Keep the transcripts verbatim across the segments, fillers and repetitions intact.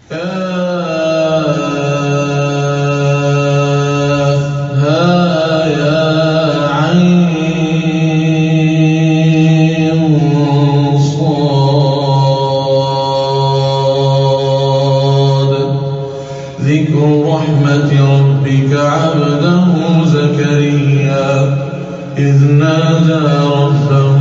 ذكر رحمة ربك عبده زكريا إذ نادى ربه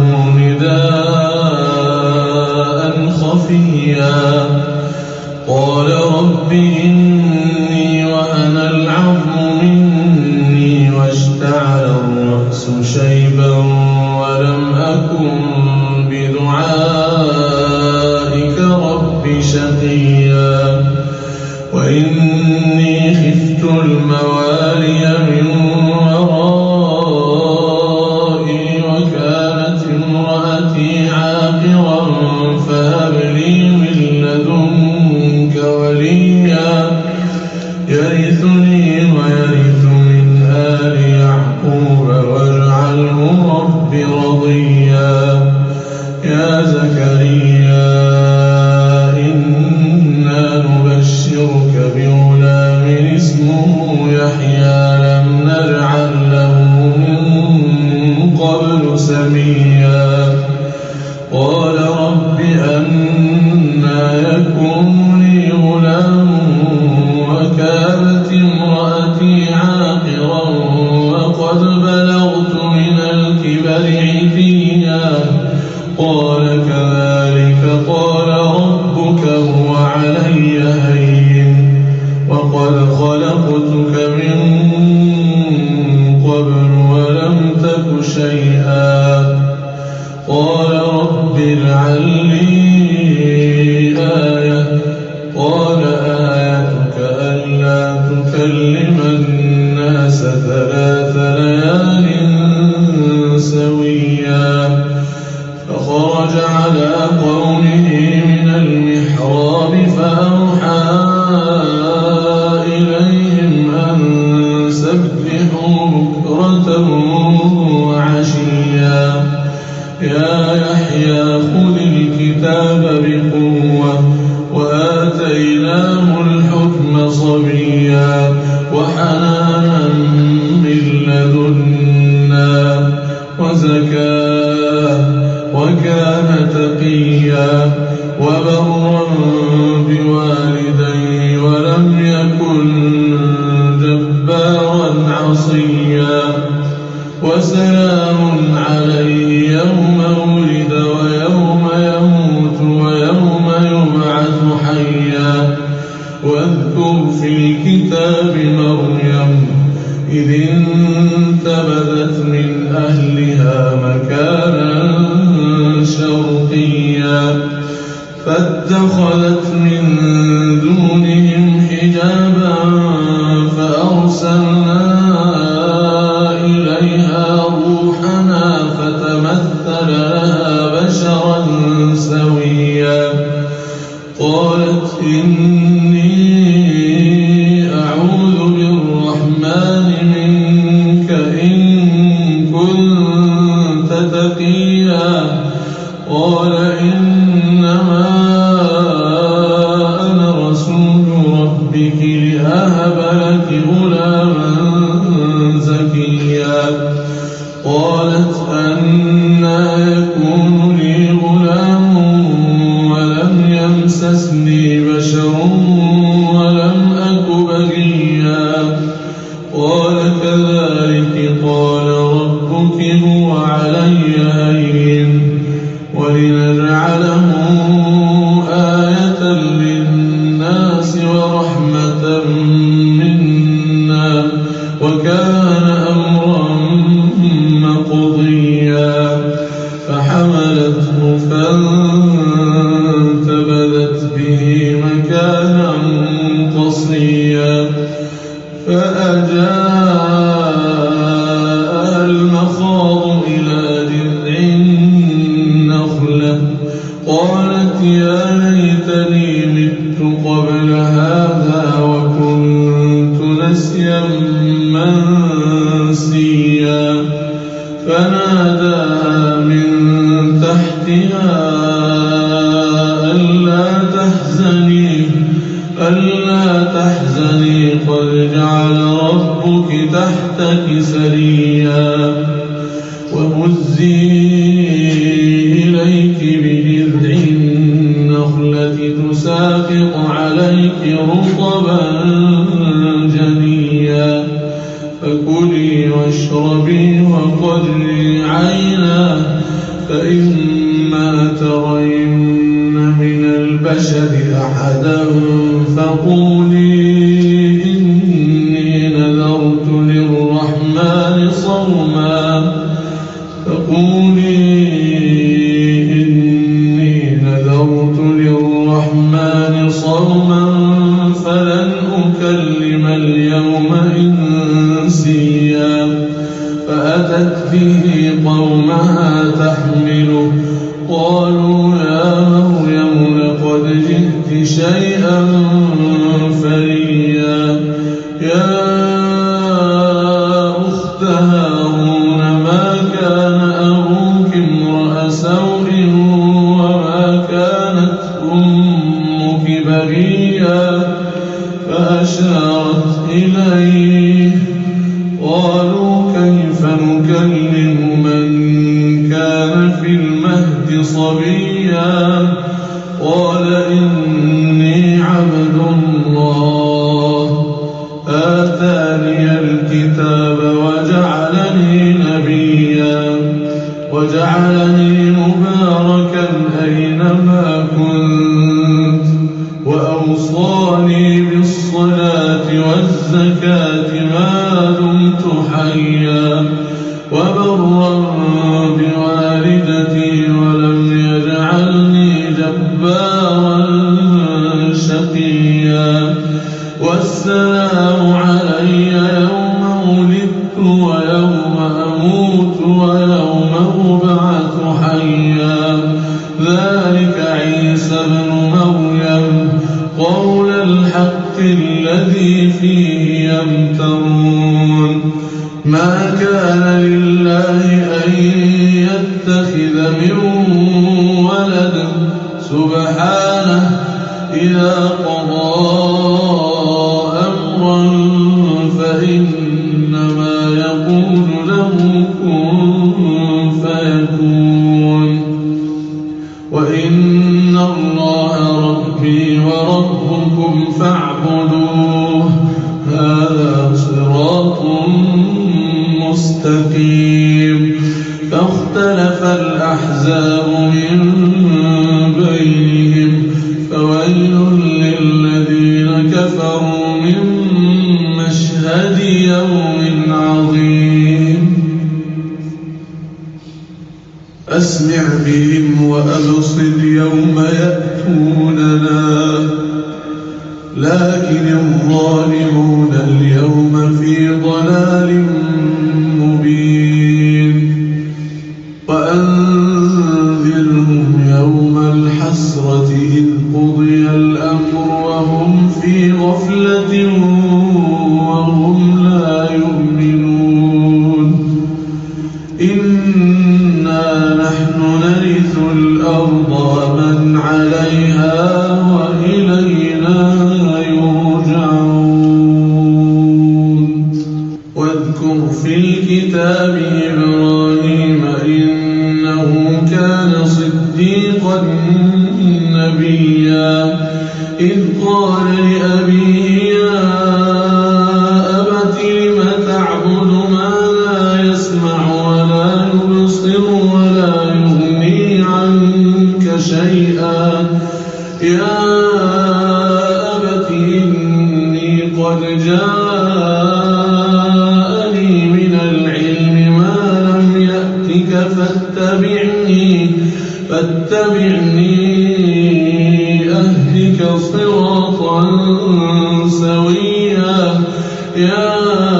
نداء خفيا قال رب إني وهن العظم مني واشتعل الرأس شيبا ولم أكن بدعائك رب شقيا وإني خفت الموالي من ورائي وكانت امرأتي عاقرا فهب لي من لدنك وليا يرثني ويرث من آل يعقوب واجعله رب رضيا يا زكريا بغلام اسمه يحيى لم نجعل له من قبل سميا قال رب أنى يكون لي غلام وكانت امرأتي عاقرا وقد بلغت من الكبر عتيا قال كذلك قال ربك هو علي هين وقد خلقتك من قبل ولم تك شيئا قال رب اجعل لي آية قال آيتك ألا تكلم الناس ثلاث ليال سويا فخرج على قومه من المحراب فأوحى وعشيا يا يحيى خذ الكتاب بقوة وآتيناه الحكم صبيا وحنانا من لدنا وزكاة وكان تقيا وبرا بوالديه ولم يكن جبارا عصيا وسلام عليه يوم ولد ويوم يموت ويوم يبعث حيا واذكر في الكتاب مريم إذ انتبذت من أهلها مكانا شرقيا فاتخذت من دونهم حجابا فأرسلنا روحنا فتمثل لها بشرا سويا قالت إني أعوذ بالرحمن منك إن كنت تقيا قال إنما أنا رسول ربك لأهب لك غلاما زكيا قالت أنى يكون لي غلام ولم يمسسني بشر ولم أك بغيا قال كذلك قال ربك هو علي هين ولنجعله آية للناس ورحمة منا وكان أمرا مقضيا فحملته فانتبذت به مكانا قصيا فأجاءها المخاض إلى جذع النخلة قالت يا ليتني مت قبل هذا وكنت نسيا منسيا فناداها من تحتها ألا تحزني ألا تحزني قد جعل ربك تحتك سريا وهزي إليك بجذع النخلة تساقط عليك رطبا جنيا فكلي واشربي وقري عينا فإما ترين من البشر أحدا فقولي إني نذرت للرحمن صوما فقولي إني نذرت للرحمن صوما فلن أكلم اليوم إنسيا فأتت به قومها تحمله قالوا يا مريم لقد جئت شيئا فريا يا أخت هارون ما كان أبوك امرأ سوء وما كانت أمك بغيا فأشارت إليه قالوا كيف نكلم من كان في المهد صبيا قال إني عبد الله آتاني الكتاب وجعلني نبيا وجعلني مباركا أينما كنت وأوصاني بالصلاة والزكاة ما دمت حيا وبرا بوالدتي ولم يجعلني جبارا شقيا والسلام علي يوم ولدت ويوم أموت ويوم أبعث حيا ذلك عيسى ابن مريم قول الحق الذي فيه يمترون ما كان لله أن يتخذ من ولد سبحانه إذا قضى أمرا فإنما يقول له كن فيكون وإن الله ربي وربكم فاعبدوه هذا صراط مستقيم فاختلف الأحزاب من بينهم فويل للذين كفروا من مشهد يوم عظيم أسمع بهم وأبصر يوم يأتوننا لكن الظالمون اليوم في ضلال مبين وأنذرهم يوم الحسرة إذ قضي الأمر وهم في غفلة وهم لا يؤمنون إنا نحن نرث الأرض ومن عليها وإلينا يرجعون واذكر في الكتاب إبراهيم إنه كان صديقا نبيا إذ قال لأبيه يا أبت لم تعبد ما لا يسمع ولا يبصر ولا يغني عنك شيئا يا أبت إني قد جاءني من العلم ما لم يأتك فاتبعني فاتبعني أهدك صراطا سويا يا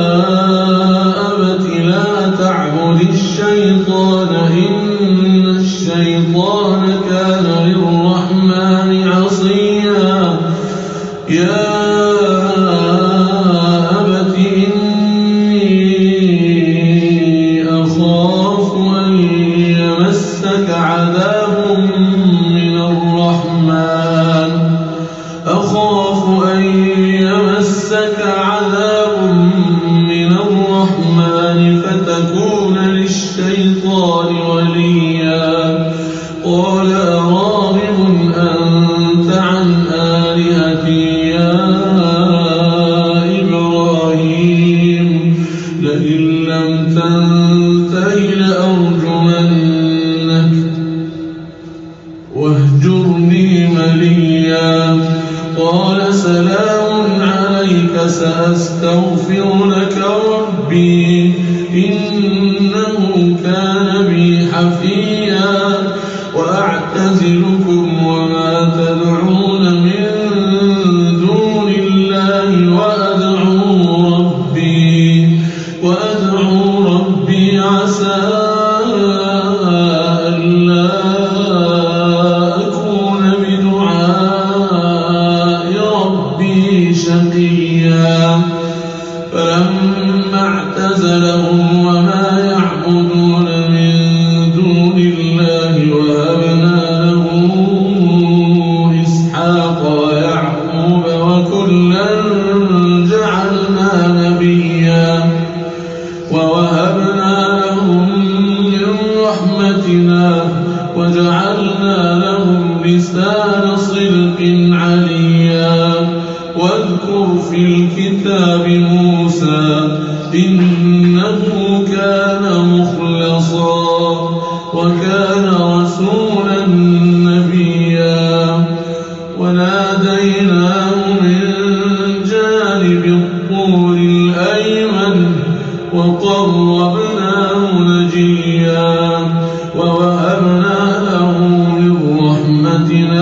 أبت لا تعبد الشيطان إن الشيطان كان للرحمن عصيا يا أبت إني أخاف أن يمسك عذاب من الرحمن أخاف أن أن يمسك عذاب من الرحمن فتكون للشيطان وليا قال أراغب أنت عن آلهتي يا إبراهيم لئن لم تنته لأرجمنك واهجرني مليا قال سلام عليك سأستغفر لك ربي إنه كان بي حفيا وأعتزلكم وما تدعون من دون الله وأدعو ربي وأدعو ربي عسى ألا أكون بدعاء ربي شقيا فلما اعتزلهم وما يعبدون من دون الله وهبنا له إسحاق ويعقوب وكلا جعلنا نبيا ووهبنا لهم من رحمتنا وجعلنا لهم لسان صدق عليا واذكر في الكتاب موسى إنه كان مخلصا وكان رسولا نبيا وناديناه من جانب الطور الأيمن وقربناه نجيا ووهبنا له من رحمتنا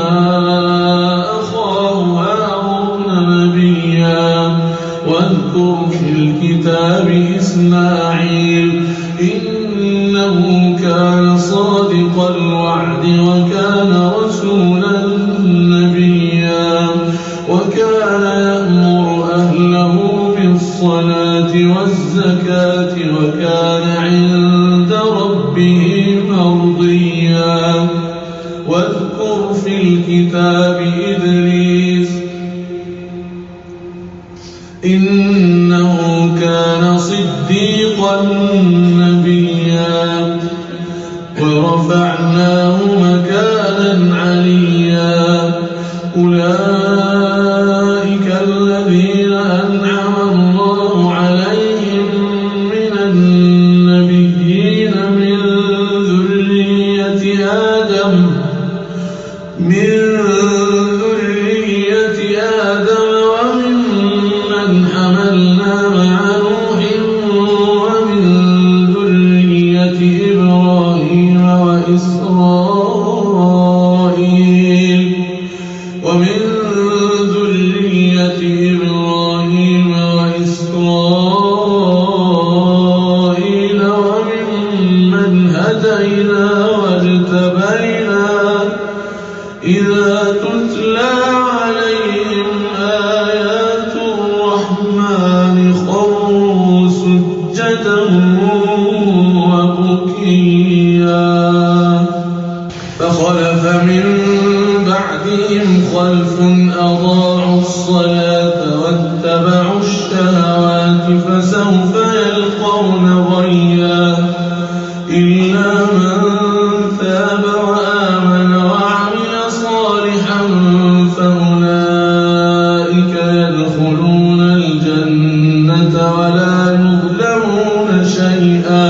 أخاه هارون نبيا واذكر في الكتاب إسماعيل إنه كان صادق الوعد وكان رسولا نبيا وكان يأمر أهله بالصلاة والزكاة وكان عند ربه مرضيا واذكر في الكتاب إدريس إنه كان صديقا نبيا ورفعناه مكانا عليا أولئك الذين أنعم الله عليهم من النبيين من ذرية آدم من ذرية آدم وممن حملنا مع نوح ومن ذرية إبراهيم وإسرائيل ومن ذرية إبراهيم وإسرائيل وممن هدينا واجتبينا إذا تتلى عليهم آيات الرحمن خروا سجدا وبكيا فخلف من بعدهم خلف أضاعوا الصلاة واتبعوا الشهوات فسوف يلقون غيا إلا من تاب وآمن وعمل صالحا فأولئك يدخلون الجنة ولا يظلمون شيئا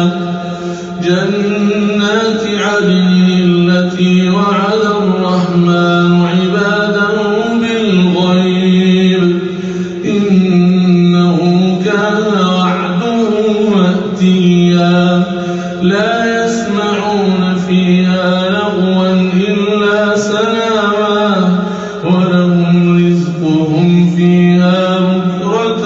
جنات عدن التي وعد الرحمن عباده بالغيب إنه كان وعده مأتيا لا يسمعون فيها لغوا إلا سلاما ولهم رزقهم فيها بكرة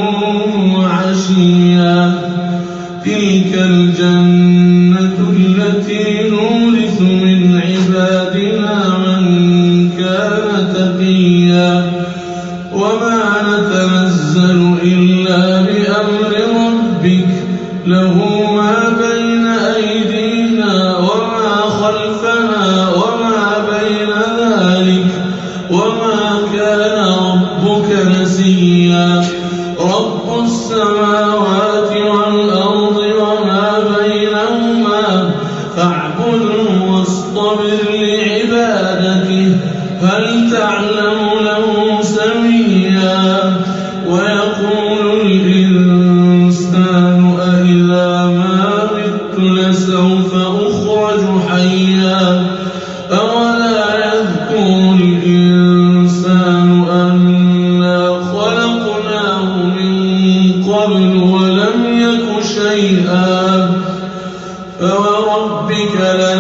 وعشيا تلك الجنة التي نورث من عبادنا من كان تقيا وما نتنزل إلا بأمر ربك له ما بين أيدينا وما خلفنا وما بين ذلك وما كان ربك ربك نسيا رب السماوات والأرض وما بينهما فاعبده واصطبر لعبادته هل تعلم له سميا ويقول الإنسان أإذا ما مت لسوف أخرج حيا أولا يذكر الإنسان أنا خلقناه من قبل ولم يك شيئا فوربك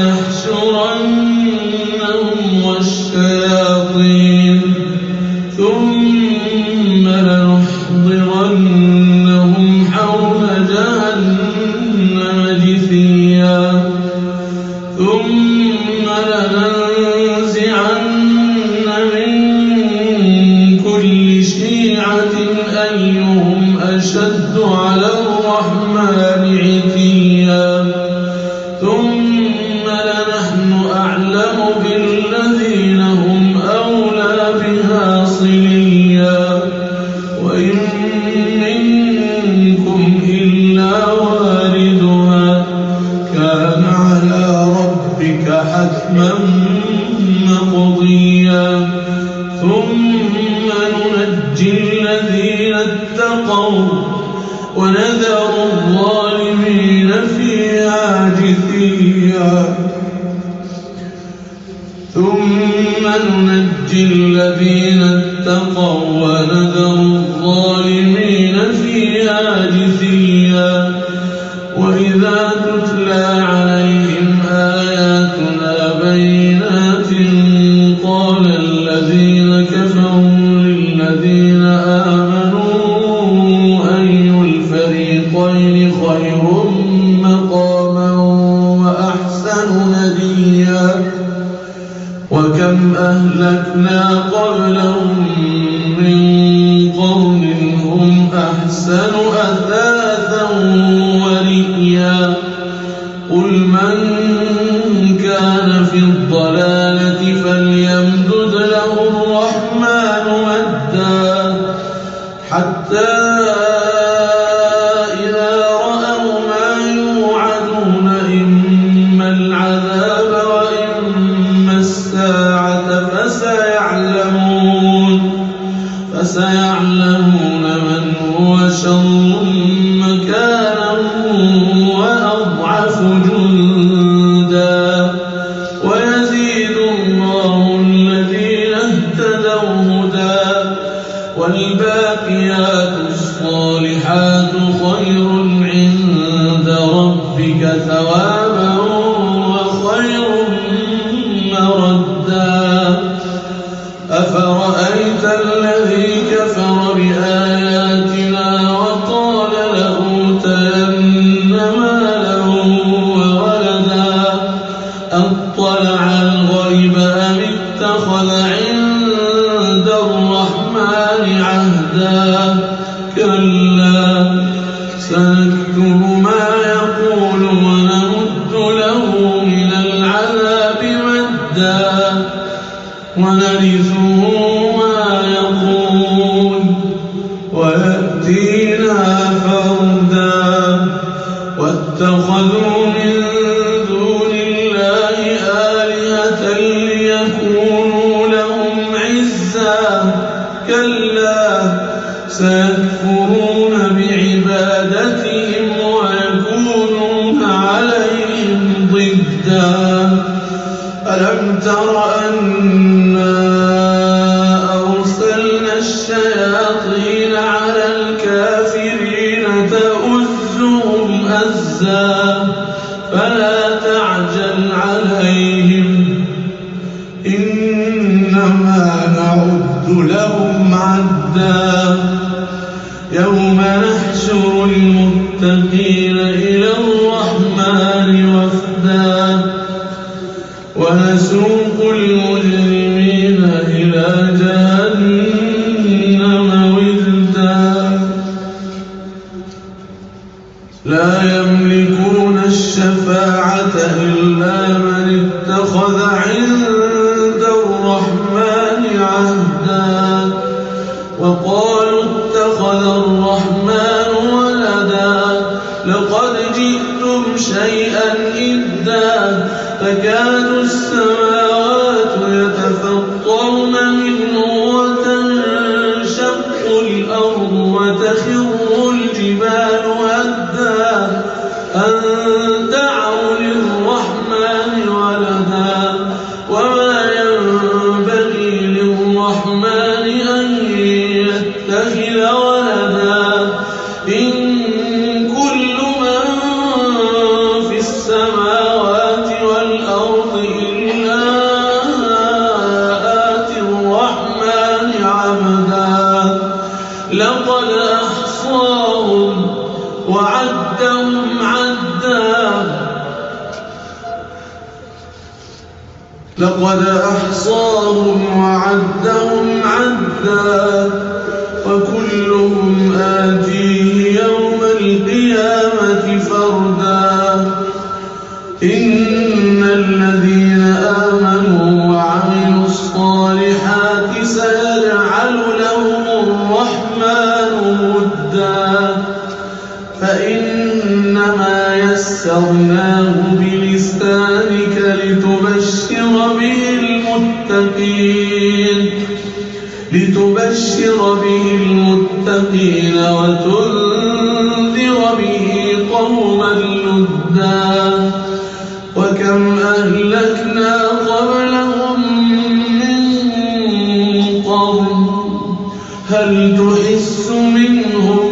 لنحشرنهم والشياطين ثم لنحضرنهم حول جهنم جثيا ثم لننزعن من كل شيعة أيهم أشد على الرحمن عتيا ثم لنحن أعلم بالذين هم أولى بها صليا وإن منكم إلا واردها كان على ربك حتما مقضيا ثم ننجي الذين اتقوا ونذر الظالمين فيها جثيا ثم ننجي الذين اتقوا ونذر الظالمين فيها جثيا وإذا تتلى عليهم آياتنا بينات قال الذين كفروا للذين آمنوا أي الفريقين خير مقاما وأحسن نديا وكم أهلكنا قبلهم من قرن هم أحسن أثاثا ورئيا قل من كان في الضلالة فليمدد له الرحمن مدا حتى إذا رأوا ما يوعدون إما العذاب وإما الساعة فسيعلمون فسيعلمون من هو شر مكانا وأضعف جندا ويزيد الله الذين اهتدوا هدى والباقيات الصالحات خير عند ربك ثوابا وخير مردا أفرأيت الذي كفر بآياتنا وقال لأوتين مالا وولدا أطلع الغيب أم اتخذ عند الرحمن عهدا كلا سنكتب ما يقول ونمد له من العذاب مدا ونرثه ما يقول ويأتينا فردا واتخذوا من دون الله آلهة ليكونوا لهم عزا كلا سيكفرون بعبادتهم ويكونون عليهم ضدا ألم تر أنا أرسلنا الشياطين على الكافرين تؤزهم أزا فلا تعجل عليهم إنما نعد لهم عدا يوم نحشر المتقين إلى الرحمن وفدا ونسوق المجرمين إلى جهنم وردا لا يملكون الشفاعة إلا من اتخذ عند الرحمن عهدا وقالوا اتخذ الرحمن ولدا لقد جئتم شيئا إدا تكاد السماوات يتفطرن منه وتنشق الأرض وتخر الجبال هدا أن دعوا للرحمن ولدا وما ينبغي للرحمن أن يتخذ ولدا إن كل من في السماوات والأرض إلا آتي الرحمن عبدا لقد أحصاهم وعدهم عدا لقد أحصاهم وعدهم عدا وكلهم آتيه يوم القيامة فردا إن الذين آمنوا وعملوا الصالحات سيجعل لهم الرحمن ودا فإنما يسرناه بلسانك لتبشر به المتقين لتبشر به المتقين وتنذر به قوما لدا وكم أهلكنا قبلهم من قرن هل تحس منهم